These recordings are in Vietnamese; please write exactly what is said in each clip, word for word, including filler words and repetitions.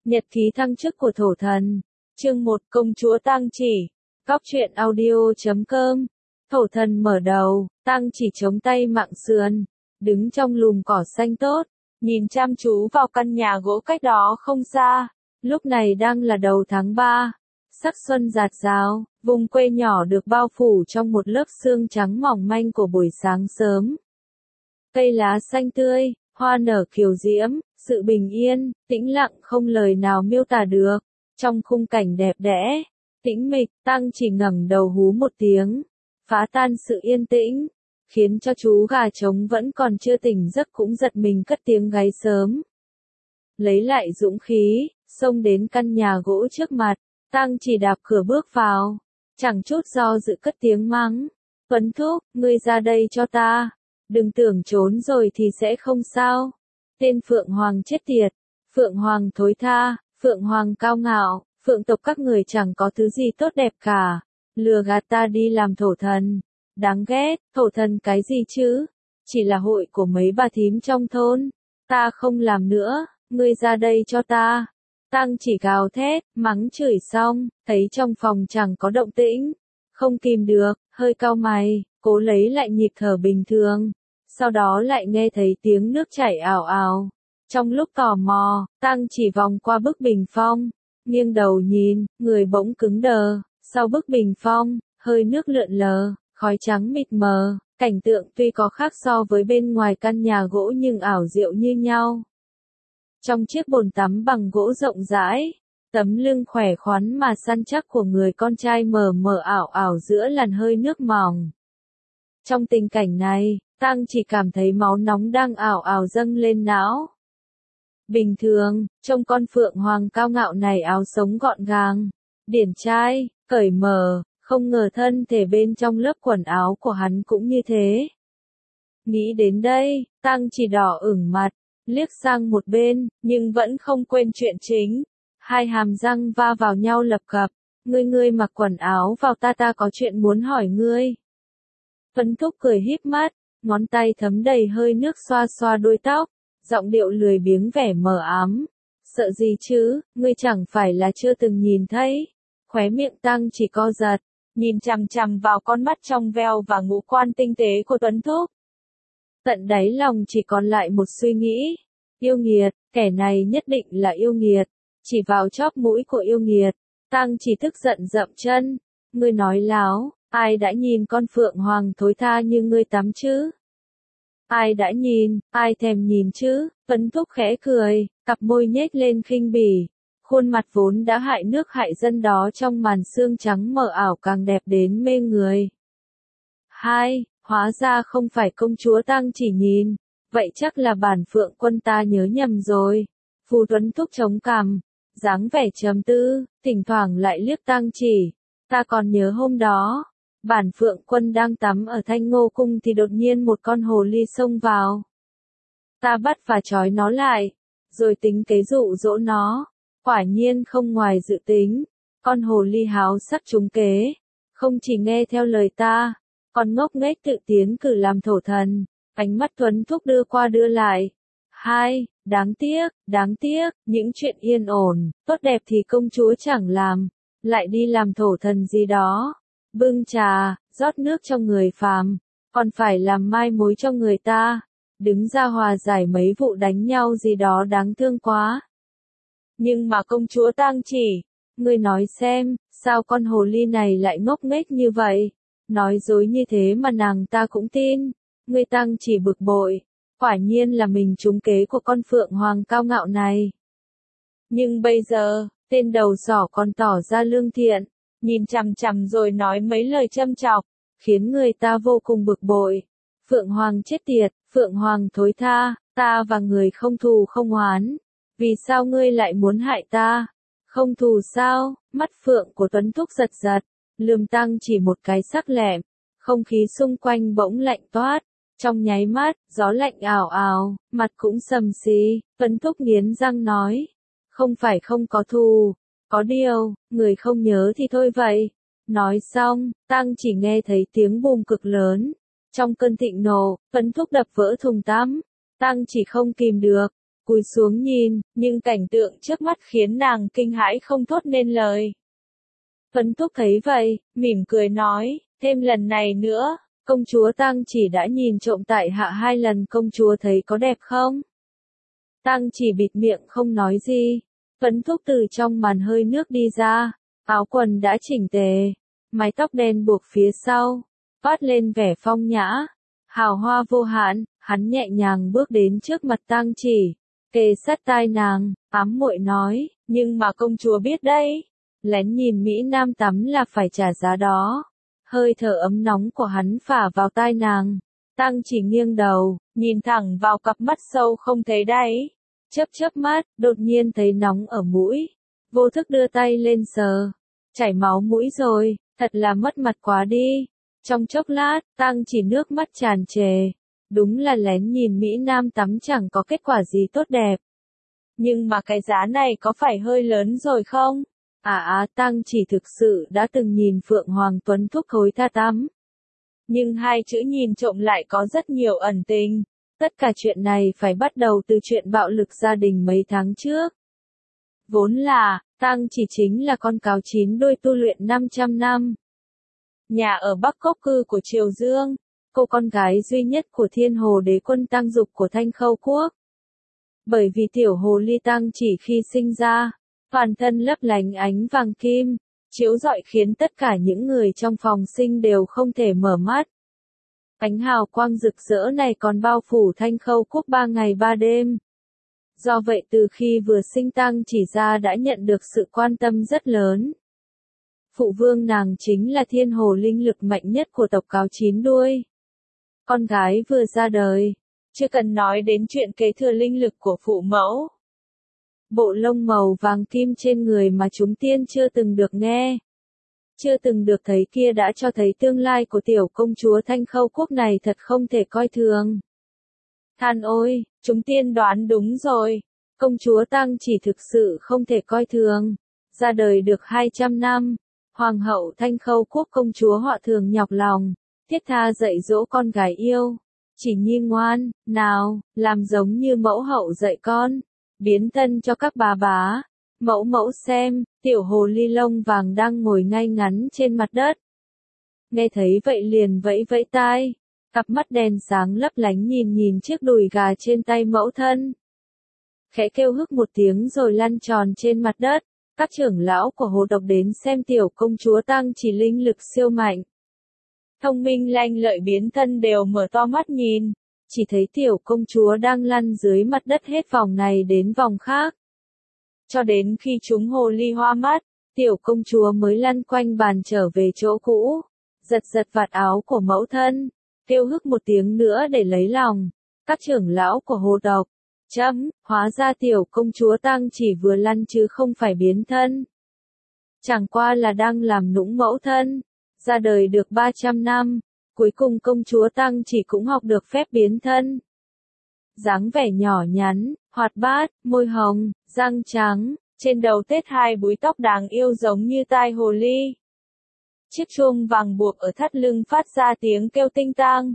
Nhật ký thăng chức của thổ thần. Chương một Công chúa Tang Chỉ. Góc truyện audio chấm com. Thổ thần mở đầu, Tang Chỉ chống tay mặng sườn, đứng trong lùm cỏ xanh tốt, nhìn chăm chú vào căn nhà gỗ cách đó không xa. Lúc này đang là đầu tháng ba, sắc xuân rạt rào, vùng quê nhỏ được bao phủ trong một lớp sương trắng mỏng manh của buổi sáng sớm. Cây lá xanh tươi, hoa nở kiều diễm, sự bình yên, tĩnh lặng không lời nào miêu tả được. Trong khung cảnh đẹp đẽ, tĩnh mịch, Tang Chỉ ngẩng đầu hú một tiếng, phá tan sự yên tĩnh, khiến cho chú gà trống vẫn còn chưa tỉnh giấc cũng giật mình cất tiếng gáy sớm. Lấy lại dũng khí, xông đến căn nhà gỗ trước mặt, Tang Chỉ đạp cửa bước vào, chẳng chút do dự cất tiếng mắng, Tuấn Thúc, ngươi ra đây cho ta, đừng tưởng trốn rồi thì sẽ không sao. Tên Phượng Hoàng chết tiệt, Phượng Hoàng thối tha, Phượng Hoàng cao ngạo, Phượng tộc các người chẳng có thứ gì tốt đẹp cả, lừa gạt ta đi làm thổ thần, đáng ghét, thổ thần cái gì chứ, chỉ là hội của mấy bà thím trong thôn, ta không làm nữa, ngươi ra đây cho ta. Tang Chỉ gào thét, mắng chửi xong, thấy trong phòng chẳng có động tĩnh, không kìm được, hơi cau mày, cố lấy lại nhịp thở bình thường. Sau đó lại nghe thấy tiếng nước chảy ào ào. Trong lúc tò mò, Tang Chỉ vòng qua bức bình phong, nghiêng đầu nhìn, người bỗng cứng đờ. Sau bức bình phong, hơi nước lượn lờ, khói trắng mịt mờ, cảnh tượng tuy có khác so với bên ngoài căn nhà gỗ nhưng ảo diệu như nhau. Trong chiếc bồn tắm bằng gỗ rộng rãi, tấm lưng khỏe khoắn mà săn chắc của người con trai mờ mờ ảo ảo giữa làn hơi nước mỏng. Trong tình cảnh này, Tang Chỉ cảm thấy máu nóng đang ảo ảo dâng lên não. Bình thường, trông con Phượng Hoàng cao ngạo này áo sống gọn gàng, điển trai, cởi mở, không ngờ thân thể bên trong lớp quần áo của hắn cũng như thế. Nghĩ đến đây, Tang Chỉ đỏ ửng mặt, liếc sang một bên, nhưng vẫn không quên chuyện chính. Hai hàm răng va vào nhau lập cập, ngươi ngươi mặc quần áo vào ta ta có chuyện muốn hỏi ngươi. Tuấn Thúc cười híp mắt, ngón tay thấm đầy hơi nước xoa xoa đuôi tóc, giọng điệu lười biếng vẻ mờ ám. Sợ gì chứ, ngươi chẳng phải là chưa từng nhìn thấy. Khóe miệng Tang Chỉ co giật, nhìn chằm chằm vào con mắt trong veo và ngũ quan tinh tế của Tuấn Thúc. Tận đáy lòng chỉ còn lại một suy nghĩ. Yêu nghiệt, kẻ này nhất định là yêu nghiệt. Chỉ vào chóp mũi của yêu nghiệt, Tang Chỉ tức giận dậm chân. Ngươi nói láo. Ai đã nhìn con Phượng Hoàng thối tha như ngươi tắm chứ? Ai đã nhìn, ai thèm nhìn chứ? Tuấn Thúc khẽ cười, cặp môi nhếch lên khinh bỉ. Khuôn mặt vốn đã hại nước hại dân đó trong màn sương trắng mờ ảo càng đẹp đến mê người. Hai, hóa ra không phải công chúa Tang Chỉ nhìn. Vậy chắc là bản Phượng quân ta nhớ nhầm rồi. Phù Tuấn Thúc chống cằm, dáng vẻ trầm tư, thỉnh thoảng lại liếc Tang Chỉ. Ta còn nhớ hôm đó. Bản Phượng quân đang tắm ở Thanh Ngô Cung thì đột nhiên một con hồ ly xông vào. Ta bắt và trói nó lại, rồi tính kế dụ dỗ nó. Quả nhiên không ngoài dự tính, con hồ ly háo sắc trúng kế, không chỉ nghe theo lời ta, còn ngốc nghếch tự tiến cử làm thổ thần. Ánh mắt Tuấn Thúc đưa qua đưa lại. Hai, đáng tiếc, đáng tiếc, những chuyện yên ổn, tốt đẹp thì công chúa chẳng làm, lại đi làm thổ thần gì đó. Bưng trà, rót nước cho người phàm, còn phải làm mai mối cho người ta, đứng ra hòa giải mấy vụ đánh nhau gì đó đáng thương quá. Nhưng mà công chúa Tang Chỉ, ngươi nói xem, sao con hồ ly này lại ngốc nghếch như vậy? Nói dối như thế mà nàng ta cũng tin. Ngươi Tang Chỉ bực bội, quả nhiên là mình trúng kế của con Phượng Hoàng cao ngạo này. Nhưng bây giờ, tên đầu sỏ còn tỏ ra lương thiện, nhìn chằm chằm rồi nói mấy lời châm chọc, khiến người ta vô cùng bực bội. Phượng Hoàng chết tiệt, Phượng Hoàng thối tha, ta và người không thù không oán. Vì sao ngươi lại muốn hại ta? Không thù sao? Mắt Phượng của Tuấn Thúc giật giật, lườm Tang Chỉ một cái sắc lẹm, không khí xung quanh bỗng lạnh toát. Trong nháy mắt, gió lạnh ảo ảo, mặt cũng sầm xí, Tuấn Thúc nghiến răng nói. Không phải không có thù. Có điều, người không nhớ thì thôi vậy. Nói xong, Tang Chỉ nghe thấy tiếng bùm cực lớn. Trong cơn thịnh nộ, Tuấn Thúc đập vỡ thùng tắm. Tang Chỉ không kìm được, cúi xuống nhìn, nhưng cảnh tượng trước mắt khiến nàng kinh hãi không thốt nên lời. Phấn Thúc thấy vậy, mỉm cười nói, thêm lần này nữa, công chúa Tang Chỉ đã nhìn trộm tại hạ hai lần, công chúa thấy có đẹp không? Tang Chỉ bịt miệng không nói gì. Phấn Thúc từ trong màn hơi nước đi ra, áo quần đã chỉnh tề, mái tóc đen buộc phía sau, toát lên vẻ phong nhã, hào hoa vô hạn. Hắn nhẹ nhàng bước đến trước mặt Tang Chỉ, kề sát tai nàng, ám muội nói, nhưng mà công chúa biết đấy, lén nhìn Mỹ Nam tắm là phải trả giá đó. Hơi thở ấm nóng của hắn phả vào tai nàng. Tang Chỉ nghiêng đầu, nhìn thẳng vào cặp mắt sâu không thấy đáy. Chớp chớp mắt, đột nhiên thấy nóng ở mũi. Vô thức đưa tay lên sờ. Chảy máu mũi rồi, thật là mất mặt quá đi. Trong chốc lát, Tang Chỉ nước mắt tràn trề. Đúng là lén nhìn Mỹ Nam tắm chẳng có kết quả gì tốt đẹp. Nhưng mà cái giá này có phải hơi lớn rồi không? À à, Tang Chỉ thực sự đã từng nhìn Phượng Hoàng Tuấn Thúc thối tha tắm. Nhưng hai chữ nhìn trộm lại có rất nhiều ẩn tình. Tất cả chuyện này phải bắt đầu từ chuyện bạo lực gia đình mấy tháng trước. Vốn là, Tang Chỉ chính là con cáo chín đuôi tu luyện năm trăm năm. Nhà ở Bắc Cốc Cư của Triều Dương, cô con gái duy nhất của Thiên Hồ Đế Quân Tang Dục của Thanh Khâu Quốc. Bởi vì tiểu hồ ly Tang Chỉ khi sinh ra, toàn thân lấp lánh ánh vàng kim, chiếu rọi khiến tất cả những người trong phòng sinh đều không thể mở mắt. Ánh hào quang rực rỡ này còn bao phủ Thanh Khâu Quốc ba ngày ba đêm. Do vậy từ khi vừa sinh Tang Chỉ ra đã nhận được sự quan tâm rất lớn. Phụ vương nàng chính là thiên hồ linh lực mạnh nhất của tộc cáo chín đuôi. Con gái vừa ra đời, chưa cần nói đến chuyện kế thừa linh lực của phụ mẫu. Bộ lông màu vàng kim trên người mà chúng tiên chưa từng được nghe, chưa từng được thấy kia đã cho thấy tương lai của tiểu công chúa Thanh Khâu Quốc này thật không thể coi thường. Than ôi, chúng tiên đoán đúng rồi, công chúa Tang Chỉ thực sự không thể coi thường. Ra đời được hai trăm năm, Hoàng hậu Thanh Khâu Quốc công chúa họ thường nhọc lòng, thiết tha dạy dỗ con gái yêu. Chỉ nhi ngoan, nào, làm giống như mẫu hậu dạy con, biến thân cho các bà bá. Mẫu mẫu xem, tiểu hồ ly lông vàng đang ngồi ngay ngắn trên mặt đất. Nghe thấy vậy liền vẫy vẫy tai, cặp mắt đèn sáng lấp lánh nhìn nhìn chiếc đùi gà trên tay mẫu thân. Khẽ kêu hức một tiếng rồi lăn tròn trên mặt đất. Các trưởng lão của hồ tộc đến xem tiểu công chúa Tang Chỉ linh lực siêu mạnh. Thông minh lanh lợi biến thân đều mở to mắt nhìn, chỉ thấy tiểu công chúa đang lăn dưới mặt đất hết vòng này đến vòng khác. Cho đến khi chúng hồ ly hoa mắt, tiểu công chúa mới lăn quanh bàn trở về chỗ cũ, giật giật vạt áo của mẫu thân, kêu hức một tiếng nữa để lấy lòng. Các trưởng lão của hồ tộc, chấm, hóa ra tiểu công chúa Tang Chỉ vừa lăn chứ không phải biến thân. Chẳng qua là đang làm nũng mẫu thân. Ra đời được ba trăm năm, cuối cùng công chúa Tang Chỉ cũng học được phép biến thân. Dáng vẻ nhỏ nhắn, hoạt bát, môi hồng, răng trắng, trên đầu tết hai búi tóc đáng yêu giống như tai hồ ly. Chiếc chuông vàng buộc ở thắt lưng phát ra tiếng kêu tinh tang.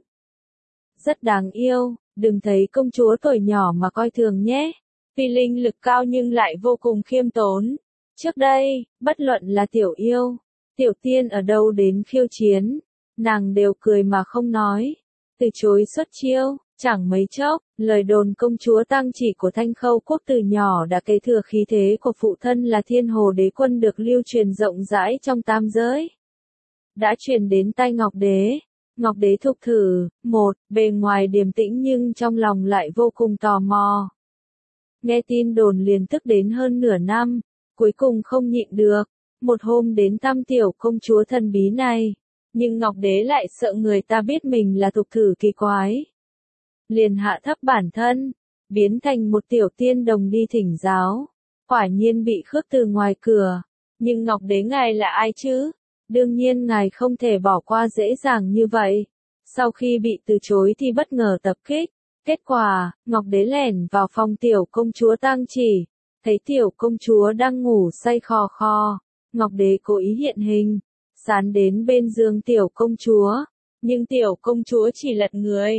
Rất đáng yêu, đừng thấy công chúa tuổi nhỏ mà coi thường nhé. Vì linh lực cao nhưng lại vô cùng khiêm tốn. Trước đây, bất luận là tiểu yêu, tiểu tiên ở đâu đến khiêu chiến, nàng đều cười mà không nói, từ chối xuất chiêu. Chẳng mấy chốc, lời đồn công chúa Tang Chỉ của Thanh Khâu Quốc từ nhỏ đã kế thừa khí thế của phụ thân là Thiên Hồ Đế Quân được lưu truyền rộng rãi trong tam giới. Đã truyền đến tai Ngọc Đế. Ngọc Đế thục thử, một, bề ngoài điềm tĩnh nhưng trong lòng lại vô cùng tò mò. Nghe tin đồn liền tức đến hơn nửa năm, cuối cùng không nhịn được, một hôm đến thăm tiểu công chúa thần bí này. Nhưng Ngọc Đế lại sợ người ta biết mình là thục thử kỳ quái. Liền hạ thấp bản thân, biến thành một tiểu tiên đồng đi thỉnh giáo. Quả nhiên bị khước từ ngoài cửa. Nhưng Ngọc Đế ngài là ai chứ? Đương nhiên ngài không thể bỏ qua dễ dàng như vậy. Sau khi bị từ chối thì bất ngờ tập kích. Kết quả, Ngọc Đế lẻn vào phòng tiểu công chúa Tang Chỉ. Thấy tiểu công chúa đang ngủ say khò khò. Ngọc Đế cố ý hiện hình, sán đến bên giường tiểu công chúa. Nhưng tiểu công chúa chỉ lật người.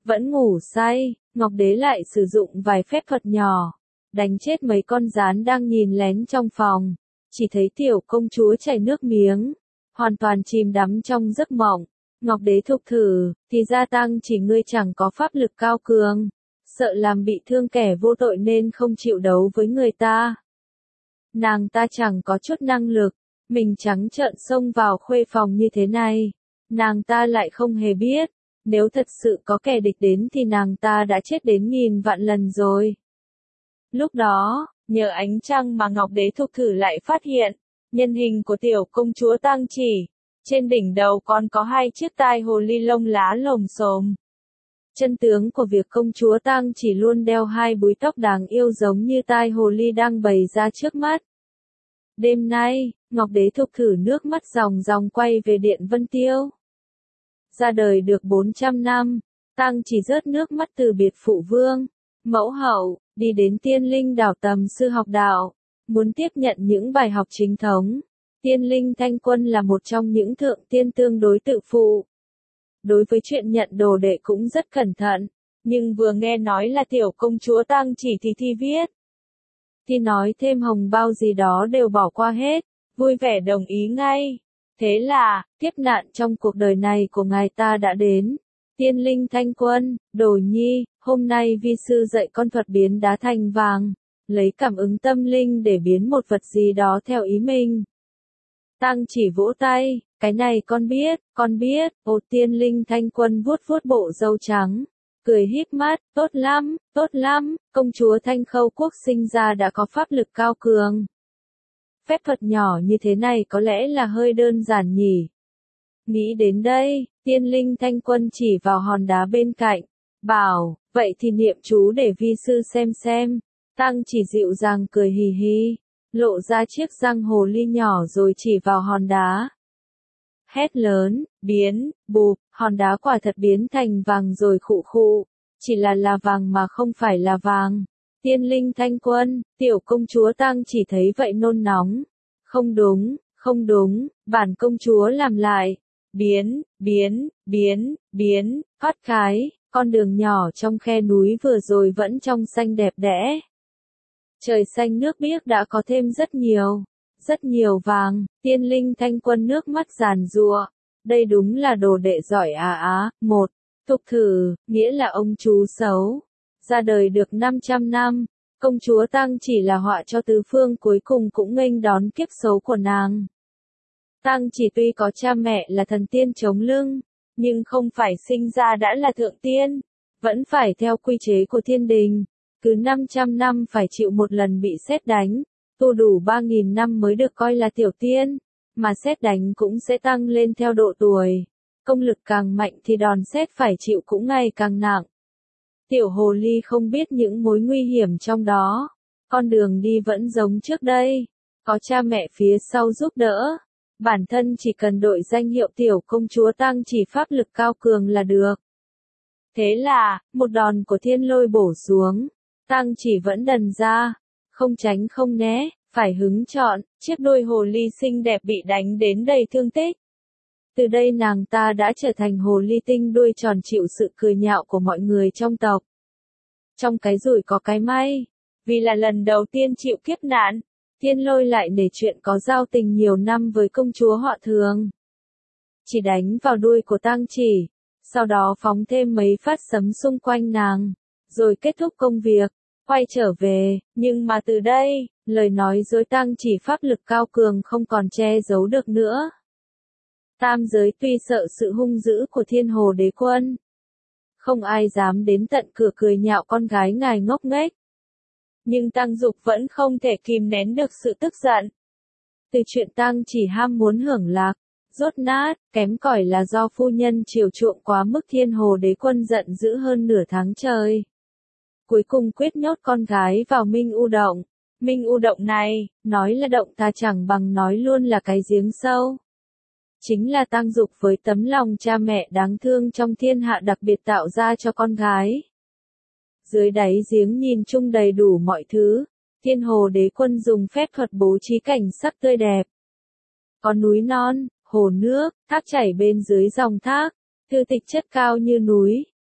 Vẫn ngủ say, Ngọc Đế lại sử dụng vài phép thuật nhỏ, đánh chết mấy con gián đang nhìn lén trong phòng. Chỉ thấy tiểu công chúa chảy nước miếng, hoàn toàn chìm đắm trong giấc mộng. Ngọc Đế thục thử, thì ra Tăng Chỉ ngươi chẳng có pháp lực cao cường, sợ làm bị thương kẻ vô tội nên không chịu đấu với người ta. Nàng ta chẳng có chút năng lực, mình trắng trợn xông vào khuê phòng như thế này. Nàng ta lại không hề biết, nếu thật sự có kẻ địch đến thì nàng ta đã chết đến nghìn vạn lần rồi. Lúc đó, nhờ ánh trăng mà Ngọc Đế thục thử lại phát hiện, nhân hình của tiểu công chúa Tăng Chỉ, trên đỉnh đầu còn có hai chiếc tai hồ ly lông lá lồm xồm. Chân tướng của việc công chúa Tăng Chỉ luôn đeo hai búi tóc đáng yêu giống như tai hồ ly đang bày ra trước mắt. Đêm nay, Ngọc Đế thục thử nước mắt ròng ròng quay về Điện Vân Tiêu. Ra đời được bốn trăm năm, Tăng Chỉ rớt nước mắt từ biệt phụ vương, mẫu hậu, đi đến Tiên Linh đảo tầm sư học đạo, muốn tiếp nhận những bài học chính thống. Tiên Linh Thanh Quân là một trong những thượng tiên tương đối tự phụ. Đối với chuyện nhận đồ đệ cũng rất cẩn thận, nhưng vừa nghe nói là tiểu công chúa Tăng Chỉ thì thi viết. Thi nói thêm hồng bao gì đó đều bỏ qua hết, vui vẻ đồng ý ngay. Thế là, kiếp nạn trong cuộc đời này của ngài ta đã đến. Tiên Linh Thanh Quân, Đồ Nhi, hôm nay vi sư dạy con thuật biến đá thành vàng, lấy cảm ứng tâm linh để biến một vật gì đó theo ý mình. Tăng Chỉ vỗ tay, cái này con biết, con biết. Ô Tiên Linh Thanh Quân vuốt vuốt bộ râu trắng, cười híp mắt, tốt lắm, tốt lắm, công chúa Thanh Khâu Quốc sinh ra đã có pháp lực cao cường. Phép thuật nhỏ như thế này có lẽ là hơi đơn giản nhỉ. Nghĩ đến đây, Tiên Linh Thanh Quân chỉ vào hòn đá bên cạnh, bảo, vậy thì niệm chú để vi sư xem xem. Tăng Chỉ dịu dàng cười hì hì, lộ ra chiếc răng hồ ly nhỏ rồi chỉ vào hòn đá. Hét lớn, biến, bụp, hòn đá quả thật biến thành vàng rồi khụ khụ, chỉ là là vàng mà không phải là vàng. Tiên Linh Thanh Quân, tiểu công chúa Tăng Chỉ thấy vậy nôn nóng. Không đúng, không đúng, bản công chúa làm lại. Biến, biến, biến, biến, phát khái, con đường nhỏ trong khe núi vừa rồi vẫn trong xanh đẹp đẽ. Trời xanh nước biếc đã có thêm rất nhiều, rất nhiều vàng. Tiên Linh Thanh Quân nước mắt giàn giụa. Đây đúng là đồ đệ giỏi à á. Một, thục thử, nghĩa là ông chú xấu. Ra đời được năm trăm năm, công chúa Tăng Chỉ là họa cho tứ phương cuối cùng cũng nghênh đón kiếp xấu của nàng. Tăng Chỉ tuy có cha mẹ là thần tiên chống lưng, nhưng không phải sinh ra đã là thượng tiên, vẫn phải theo quy chế của thiên đình, cứ năm trăm năm phải chịu một lần bị sét đánh, tu đủ ba nghìn năm mới được coi là tiểu tiên, mà sét đánh cũng sẽ tăng lên theo độ tuổi. Công lực càng mạnh thì đòn sét phải chịu cũng ngày càng nặng. Tiểu hồ ly không biết những mối nguy hiểm trong đó, con đường đi vẫn giống trước đây, có cha mẹ phía sau giúp đỡ. Bản thân chỉ cần đội danh hiệu tiểu công chúa Tăng Chỉ pháp lực cao cường là được. Thế là, một đòn của thiên lôi bổ xuống, Tăng Chỉ vẫn đần ra, không tránh không né, phải hứng chọn, chiếc đôi hồ ly xinh đẹp bị đánh đến đầy thương tích. Từ đây nàng ta đã trở thành hồ ly tinh đuôi tròn chịu sự cười nhạo của mọi người trong tộc. Trong cái rủi có cái may, vì là lần đầu tiên chịu kiếp nạn, thiên lôi lại nể chuyện có giao tình nhiều năm với công chúa họ Thường. Chỉ đánh vào đuôi của Tăng Chỉ, sau đó phóng thêm mấy phát sấm xung quanh nàng, rồi kết thúc công việc, quay trở về, nhưng mà từ đây, lời nói dối Tăng Chỉ pháp lực cao cường không còn che giấu được nữa. Tam giới tuy sợ sự hung dữ của Thiên Hồ Đế Quân, không ai dám đến tận cửa cười nhạo con gái ngài ngốc nghếch. Nhưng Tăng Dục vẫn không thể kìm nén được sự tức giận. Từ chuyện Tăng Chỉ ham muốn hưởng lạc, rốt nát, kém cỏi là do phu nhân chiều chuộng quá mức Thiên Hồ Đế Quân giận dữ hơn nửa tháng trời. Cuối cùng quyết nhốt con gái vào Minh U Động. Minh U Động này, nói là động ta chẳng bằng nói luôn là cái giếng sâu. Chính là Tăng Dục với tấm lòng cha mẹ đáng thương trong thiên hạ đặc biệt tạo ra cho con gái. Dưới đáy giếng nhìn chung đầy đủ mọi thứ, Thiên Hồ Đế Quân dùng phép thuật bố trí cảnh sắc tươi đẹp. Có núi non, hồ nước, thác chảy bên dưới dòng thác, thư tịch chất cao như núi,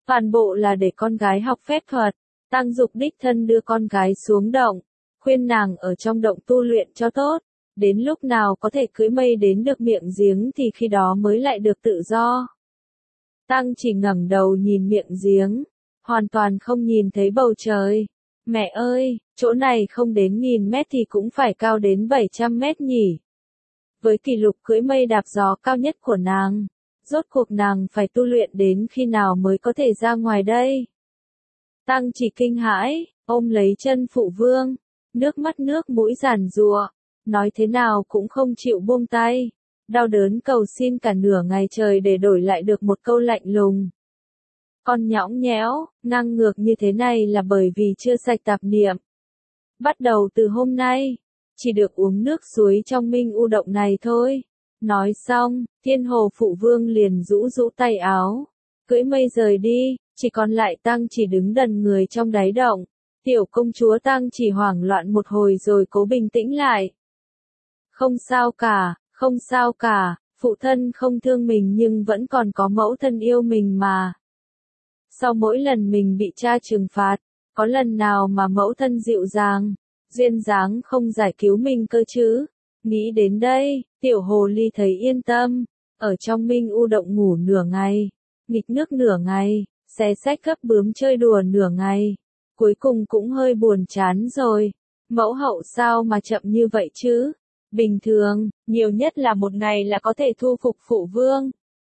Toàn bộ là để con gái học phép thuật. Tăng Dục đích thân đưa con gái xuống động, khuyên nàng ở trong động tu luyện cho tốt, đến lúc nào có thể cưỡi mây đến được miệng giếng thì khi đó mới lại được tự do. Tăng chỉ ngẩng đầu nhìn miệng giếng, hoàn toàn không nhìn thấy bầu trời. Mẹ ơi, chỗ này không đến nghìn mét thì cũng phải cao đến bảy trăm mét nhỉ. Với kỷ lục cưỡi mây đạp gió cao nhất của nàng, rốt cuộc nàng phải tu luyện đến khi nào mới có thể ra ngoài đây? Tăng chỉ kinh hãi, ôm lấy chân phụ vương, nước mắt nước mũi giàn giụa, nói thế nào cũng không chịu buông tay, đau đớn cầu xin cả nửa ngày trời để đổi lại được một câu lạnh lùng. Con nhõng nhẽo, ngang ngược như thế này là bởi vì chưa sạch tạp niệm. Bắt đầu từ hôm nay, chỉ được uống nước suối trong Minh U động này thôi. Nói xong, Thiên Hồ Phụ Vương liền rũ rũ tay áo, cưỡi mây rời đi, chỉ còn lại Tăng chỉ đứng đần người trong đáy động. Tiểu công chúa Tăng chỉ hoảng loạn một hồi rồi cố bình tĩnh lại. Không sao cả, không sao cả, phụ thân không thương mình nhưng vẫn còn có mẫu thân yêu mình mà. Sau mỗi lần mình bị cha trừng phạt, có lần nào mà mẫu thân dịu dàng, duyên dáng không giải cứu mình cơ chứ? Nghĩ đến đây, tiểu hồ ly thấy yên tâm, ở trong Minh U động ngủ nửa ngày, nghịch nước nửa ngày, xé xách cấp bướm chơi đùa nửa ngày, cuối cùng cũng hơi buồn chán rồi. Mẫu hậu sao mà chậm như vậy chứ? Bình thường, nhiều nhất là một ngày là có thể thu phục phụ vương.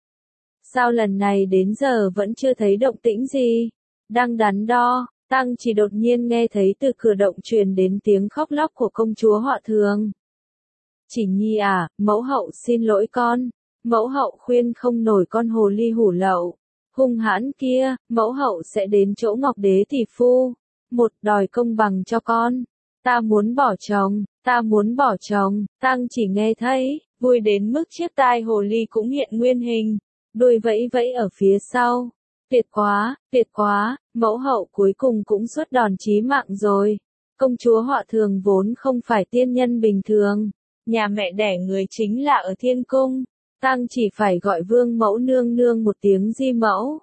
Sao lần này đến giờ vẫn chưa thấy động tĩnh gì? Đang đắn đo, Tăng chỉ đột nhiên nghe thấy từ cửa động truyền đến tiếng khóc lóc của công chúa họ Thường. Chỉ Nhi à, mẫu hậu xin lỗi con. Mẫu hậu khuyên không nổi con hồ ly hủ lậu hung hãn kia, mẫu hậu sẽ đến chỗ Ngọc Đế tỷ phu. Một, đòi công bằng cho con. Ta muốn bỏ chồng, ta muốn bỏ chồng. Tăng chỉ nghe thấy, vui đến mức chiếc tai hồ ly cũng hiện nguyên hình, đuôi vẫy vẫy ở phía sau. Tuyệt quá, tuyệt quá, mẫu hậu cuối cùng cũng xuất đòn chí mạng rồi. Công chúa họ Thường vốn không phải tiên nhân bình thường, nhà mẹ đẻ người chính là ở thiên cung. Tăng chỉ phải gọi vương mẫu nương nương một tiếng di mẫu.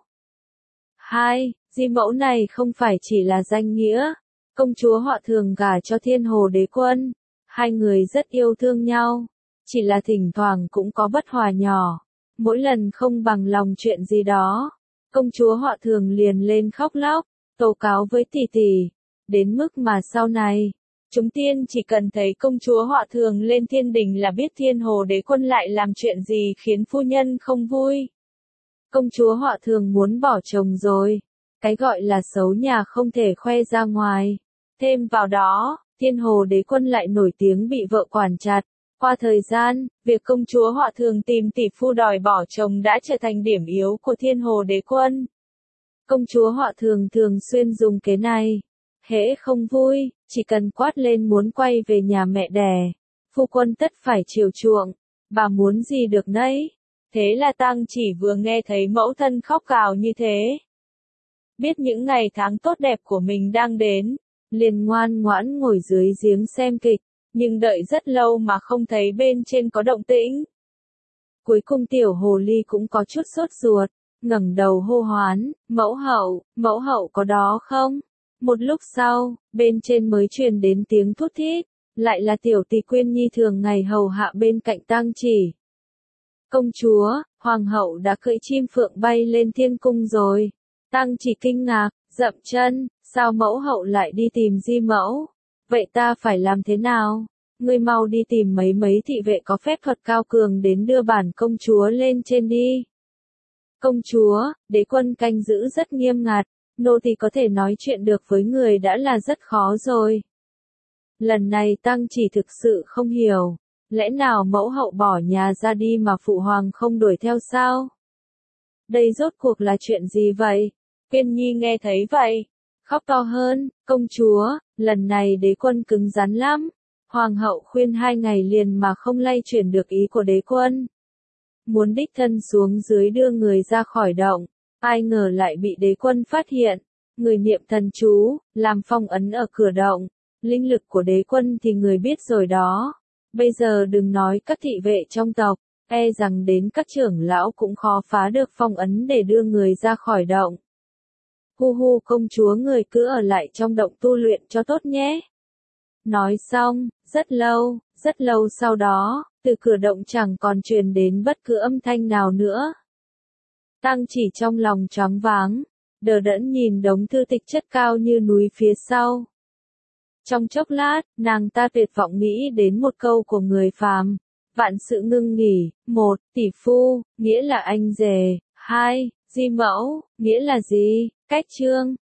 Hai, di mẫu này không phải chỉ là danh nghĩa. Công chúa họ Thường gả cho Thiên Hồ Đế Quân. Hai người rất yêu thương nhau. Chỉ là thỉnh thoảng cũng có bất hòa nhỏ. Mỗi lần không bằng lòng chuyện gì đó, công chúa họ Thường liền lên khóc lóc, tố cáo với tỷ tỷ. Đến mức mà sau này, chúng tiên chỉ cần thấy công chúa họ Thường lên thiên đình là biết Thiên Hồ Đế Quân lại làm chuyện gì khiến phu nhân không vui. Công chúa họ Thường muốn bỏ chồng rồi. Cái gọi là xấu nhà không thể khoe ra ngoài. Thêm vào đó, Thiên Hồ Đế Quân lại nổi tiếng bị vợ quản chặt. Qua thời gian, việc công chúa họ Thường tìm tỷ phu đòi bỏ chồng đã trở thành điểm yếu của Thiên Hồ Đế Quân. Công chúa họ Thường thường xuyên dùng cái này. Hễ không vui, chỉ cần quát lên muốn quay về nhà mẹ đẻ, phu quân tất phải chiều chuộng, bà muốn gì được nấy. Thế là Tăng chỉ vừa nghe thấy mẫu thân khóc gào như thế, biết những ngày tháng tốt đẹp của mình đang đến, liền ngoan ngoãn ngồi dưới giếng xem kịch, nhưng đợi rất lâu mà không thấy bên trên có động tĩnh. Cuối cùng tiểu hồ ly cũng có chút sốt ruột, ngẩng đầu hô hoán, mẫu hậu, mẫu hậu có đó không? Một lúc sau, bên trên mới truyền đến tiếng thút thít, lại là tiểu tỷ Quyên Nhi thường ngày hầu hạ bên cạnh Tăng chỉ. Công chúa, hoàng hậu đã cưỡi chim phượng bay lên thiên cung rồi. Tăng chỉ kinh ngạc, dậm chân, sao mẫu hậu lại đi tìm di mẫu? Vậy ta phải làm thế nào? Ngươi mau đi tìm mấy mấy thị vệ có phép thuật cao cường đến đưa bản công chúa lên trên đi. Công chúa, đế quân canh giữ rất nghiêm ngặt, nô tỳ có thể nói chuyện được với người đã là rất khó rồi. Lần này Tăng chỉ thực sự không hiểu, lẽ nào mẫu hậu bỏ nhà ra đi mà phụ hoàng không đuổi theo sao? Đây rốt cuộc là chuyện gì vậy? Quyên Nhi nghe thấy vậy, khóc to hơn, công chúa, lần này đế quân cứng rắn lắm. Hoàng hậu khuyên hai ngày liền mà không lay chuyển được ý của đế quân. Muốn đích thân xuống dưới đưa người ra khỏi động, ai ngờ lại bị đế quân phát hiện. Người niệm thần chú, làm phong ấn ở cửa động. Linh lực của đế quân thì người biết rồi đó. Bây giờ đừng nói các thị vệ trong tộc, e rằng đến các trưởng lão cũng khó phá được phong ấn để đưa người ra khỏi động. hu hu công chúa người cứ ở lại trong động tu luyện cho tốt nhé. Nói xong, rất lâu, rất lâu sau đó, từ cửa động chẳng còn truyền đến bất cứ âm thanh nào nữa. Tăng Chỉ trong lòng choáng váng, đờ đẫn nhìn đống thư tịch chất cao như núi phía sau. Trong chốc lát, nàng ta tuyệt vọng nghĩ đến một câu của người phàm. Vạn sự ngưng nghỉ, một, tỷ phu, nghĩa là anh rể, hai, di mẫu, nghĩa là gì, cách chương.